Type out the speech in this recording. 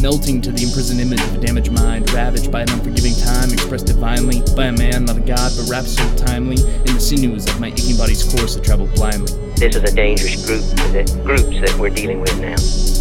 melting to the imprisonment of a damaged mind, ravaged by an unforgiving time, expressed divinely by a man, not a god, but wrapped so timely in the sinews of my aching body's course that traveled blindly. This is a dangerous groups that we're dealing with now.